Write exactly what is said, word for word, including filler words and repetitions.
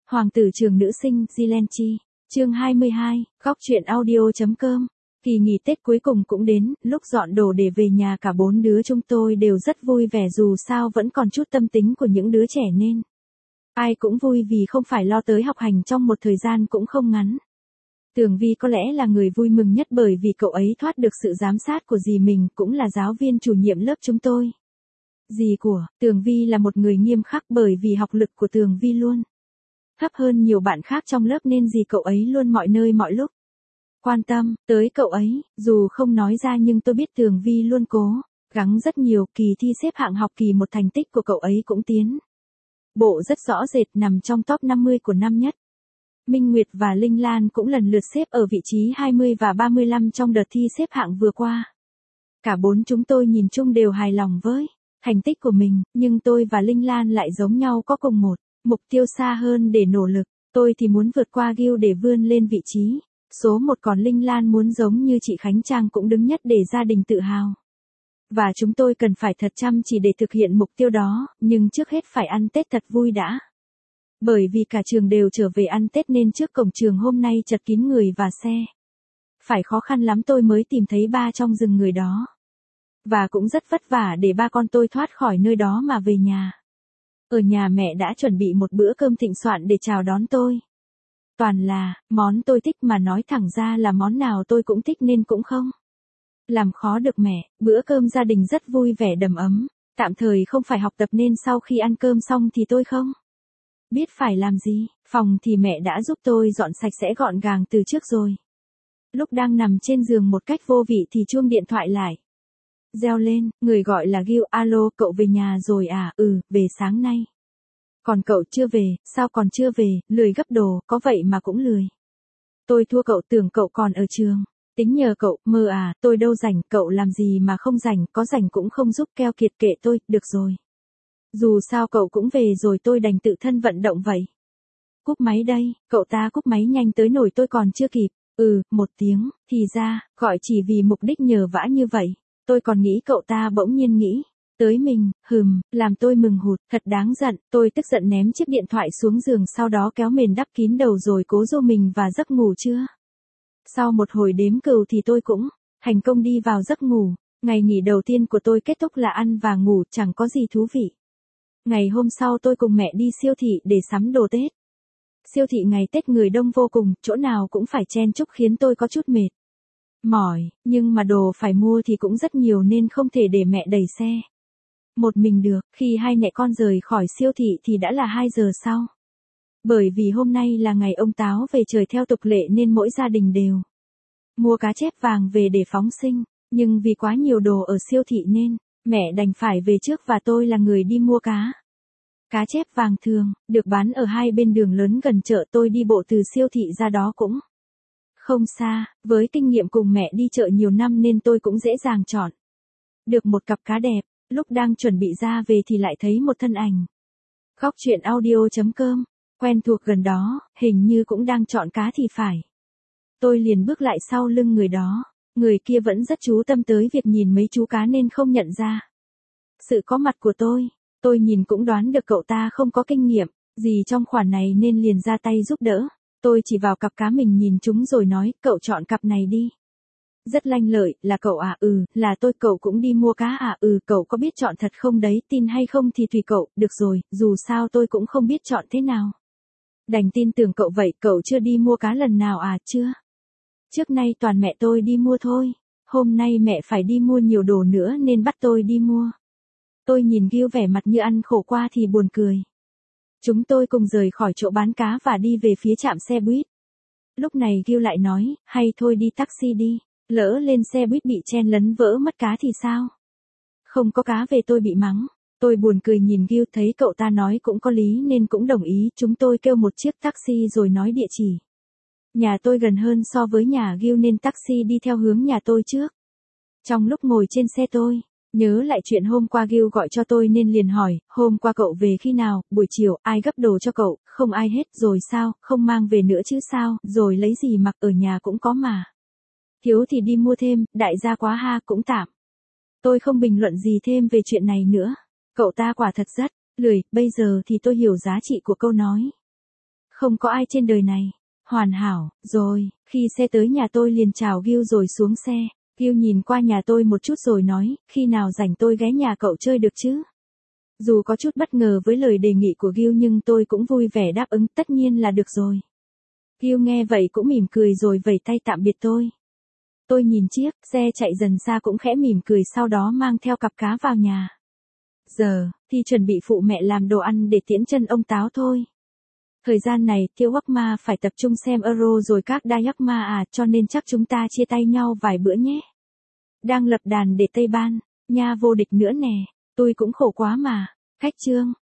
Hoàng tử trường nữ sinh, Zilenchi. Chương hai mươi hai, góc truyện audio.com. Kỳ nghỉ Tết cuối cùng cũng đến, lúc dọn đồ để về nhà cả bốn đứa chúng tôi đều rất vui vẻ dù sao vẫn còn chút tâm tính của những đứa trẻ nên. Ai cũng vui vì không phải lo tới học hành trong một thời gian cũng không ngắn. Tường Vi có lẽ là người vui mừng nhất bởi vì cậu ấy thoát được sự giám sát của dì mình, cũng là giáo viên chủ nhiệm lớp chúng tôi. Dì của Tường Vi là một người nghiêm khắc bởi vì học lực của Tường Vi luôn thấp hơn nhiều bạn khác trong lớp nên dì cậu ấy luôn mọi nơi mọi lúc quan tâm tới cậu ấy, dù không nói ra nhưng tôi biết Tường Vi luôn cố gắng rất nhiều. Kỳ thi xếp hạng học kỳ một thành tích của cậu ấy cũng tiến bộ rất rõ rệt, nằm trong top năm mươi của năm nhất. Minh Nguyệt và Linh Lan cũng lần lượt xếp ở vị trí hai mươi và ba mươi lăm trong đợt thi xếp hạng vừa qua. Cả bốn chúng tôi nhìn chung đều hài lòng với thành tích của mình, nhưng tôi và Linh Lan lại giống nhau có cùng một mục tiêu xa hơn để nỗ lực. Tôi thì muốn vượt qua Gil để vươn lên vị trí số một, còn Linh Lan muốn giống như chị Khánh Trang cũng đứng nhất để gia đình tự hào. Và chúng tôi cần phải thật chăm chỉ để thực hiện mục tiêu đó, nhưng trước hết phải ăn Tết thật vui đã. Bởi vì cả trường đều trở về ăn Tết nên trước cổng trường hôm nay chật kín người và xe. Phải khó khăn lắm tôi mới tìm thấy ba trong rừng người đó. Và cũng rất vất vả để ba con tôi thoát khỏi nơi đó mà về nhà. Ở nhà mẹ đã chuẩn bị một bữa cơm thịnh soạn để chào đón tôi. Toàn là món tôi thích, mà nói thẳng ra là món nào tôi cũng thích nên cũng không làm khó được mẹ. Bữa cơm gia đình rất vui vẻ đầm ấm. Tạm thời không phải học tập nên sau khi ăn cơm xong thì tôi không biết phải làm gì. Phòng thì mẹ đã giúp tôi dọn sạch sẽ gọn gàng từ trước rồi. Lúc đang nằm trên giường một cách vô vị thì chuông điện thoại lại reo lên, người gọi là Gil. Alo, cậu về nhà rồi à? Ừ, về sáng nay. Còn cậu chưa về? Sao còn chưa về? Lười gấp đồ, có vậy mà cũng lười. Tôi thua cậu, tưởng cậu còn ở trường. Tính nhờ cậu, mơ à, tôi đâu rảnh, cậu làm gì mà không rảnh, có rảnh cũng không giúp, keo kiệt, kệ tôi, được rồi. Dù sao cậu cũng về rồi, tôi đành tự thân vận động vậy. Cúp máy đây, cậu ta cúp máy nhanh tới nổi tôi còn chưa kịp. Ừ, một tiếng, thì ra, gọi chỉ vì mục đích nhờ vả như vậy. Tôi còn nghĩ cậu ta bỗng nhiên nghĩ tới mình, hừm, làm tôi mừng hụt, thật đáng giận. Tôi tức giận ném chiếc điện thoại xuống giường, sau đó kéo mền đắp kín đầu rồi cố dỗ mình và giấc ngủ trưa. Sau một hồi đếm cừu thì tôi cũng thành công đi vào giấc ngủ. Ngày nghỉ đầu tiên của tôi kết thúc là ăn và ngủ, chẳng có gì thú vị. Ngày hôm sau tôi cùng mẹ đi siêu thị để sắm đồ Tết. Siêu thị ngày Tết người đông vô cùng, chỗ nào cũng phải chen chúc khiến tôi có chút mệt mỏi, nhưng mà đồ phải mua thì cũng rất nhiều nên không thể để mẹ đẩy xe một mình được. Khi hai mẹ con rời khỏi siêu thị thì đã là hai giờ sau. Bởi vì hôm nay là ngày ông Táo về trời theo tục lệ nên mỗi gia đình đều mua cá chép vàng về để phóng sinh, nhưng vì quá nhiều đồ ở siêu thị nên mẹ đành phải về trước và tôi là người đi mua cá. Cá chép vàng thường được bán ở hai bên đường lớn gần chợ, tôi đi bộ từ siêu thị ra đó cũng không xa. Với kinh nghiệm cùng mẹ đi chợ nhiều năm nên tôi cũng dễ dàng chọn được một cặp cá đẹp. Lúc đang chuẩn bị ra về thì lại thấy một thân ảnh. Góc truyện audio.com, quen thuộc gần đó, hình như cũng đang chọn cá thì phải. Tôi liền bước lại sau lưng người đó. Người kia vẫn rất chú tâm tới việc nhìn mấy chú cá nên không nhận ra sự có mặt của tôi. Tôi nhìn cũng đoán được cậu ta không có kinh nghiệm gì trong khoản này nên liền ra tay giúp đỡ. Tôi chỉ vào cặp cá mình nhìn chúng rồi nói, cậu chọn cặp này đi. Rất lanh lợi, là cậu à? Ừ, là tôi. Cậu cũng đi mua cá à? Ừ, cậu có biết chọn thật không đấy? Tin hay không thì tùy cậu. Được rồi, dù sao tôi cũng không biết chọn thế nào. Đành tin tưởng cậu vậy. Cậu chưa đi mua cá lần nào à? Chưa. Trước nay toàn mẹ tôi đi mua thôi. Hôm nay mẹ phải đi mua nhiều đồ nữa nên bắt tôi đi mua. Tôi nhìn Gil vẻ mặt như ăn khổ qua thì buồn cười. Chúng tôi cùng rời khỏi chỗ bán cá và đi về phía trạm xe buýt. Lúc này Gil lại nói, hay thôi đi taxi đi, lỡ lên xe buýt bị chen lấn vỡ mất cá thì sao? Không có cá về tôi bị mắng. Tôi buồn cười nhìn Gil, thấy cậu ta nói cũng có lý nên cũng đồng ý. Chúng tôi kêu một chiếc taxi rồi nói địa chỉ nhà tôi gần hơn so với nhà Gil nên taxi đi theo hướng nhà tôi trước. Trong lúc ngồi trên xe tôi nhớ lại chuyện hôm qua Gil gọi cho tôi nên liền hỏi, hôm qua cậu về khi nào? Buổi chiều. Ai gấp đồ cho cậu? Không ai hết. Rồi sao, không mang về nữa chứ sao? Rồi lấy gì mặc, ở nhà cũng có mà. Thiếu thì đi mua thêm, đại gia quá ha, cũng tạm. Tôi không bình luận gì thêm về chuyện này nữa. Cậu ta quả thật rất lười. Bây giờ thì tôi hiểu giá trị của câu nói không có ai trên đời này hoàn hảo. Rồi, khi xe tới nhà tôi liền chào Gil rồi xuống xe. Gil nhìn qua nhà tôi một chút rồi nói, khi nào rảnh tôi ghé nhà cậu chơi được chứ? Dù có chút bất ngờ với lời đề nghị của Gil nhưng tôi cũng vui vẻ đáp ứng, tất nhiên là được rồi. Gil nghe vậy cũng mỉm cười rồi vẫy tay tạm biệt tôi. Tôi nhìn chiếc xe chạy dần xa cũng khẽ mỉm cười, sau đó mang theo cặp cá vào nhà. Giờ, thì chuẩn bị phụ mẹ làm đồ ăn để tiễn chân ông Táo thôi. Thời gian này, Tiêu Hắc Ma phải tập trung xem Euro rồi các Đa Hắc Ma à, cho nên chắc chúng ta chia tay nhau vài bữa nhé. Đang lập đàn để Tây Ban, nha vô địch nữa nè, tôi cũng khổ quá mà. Khách chương.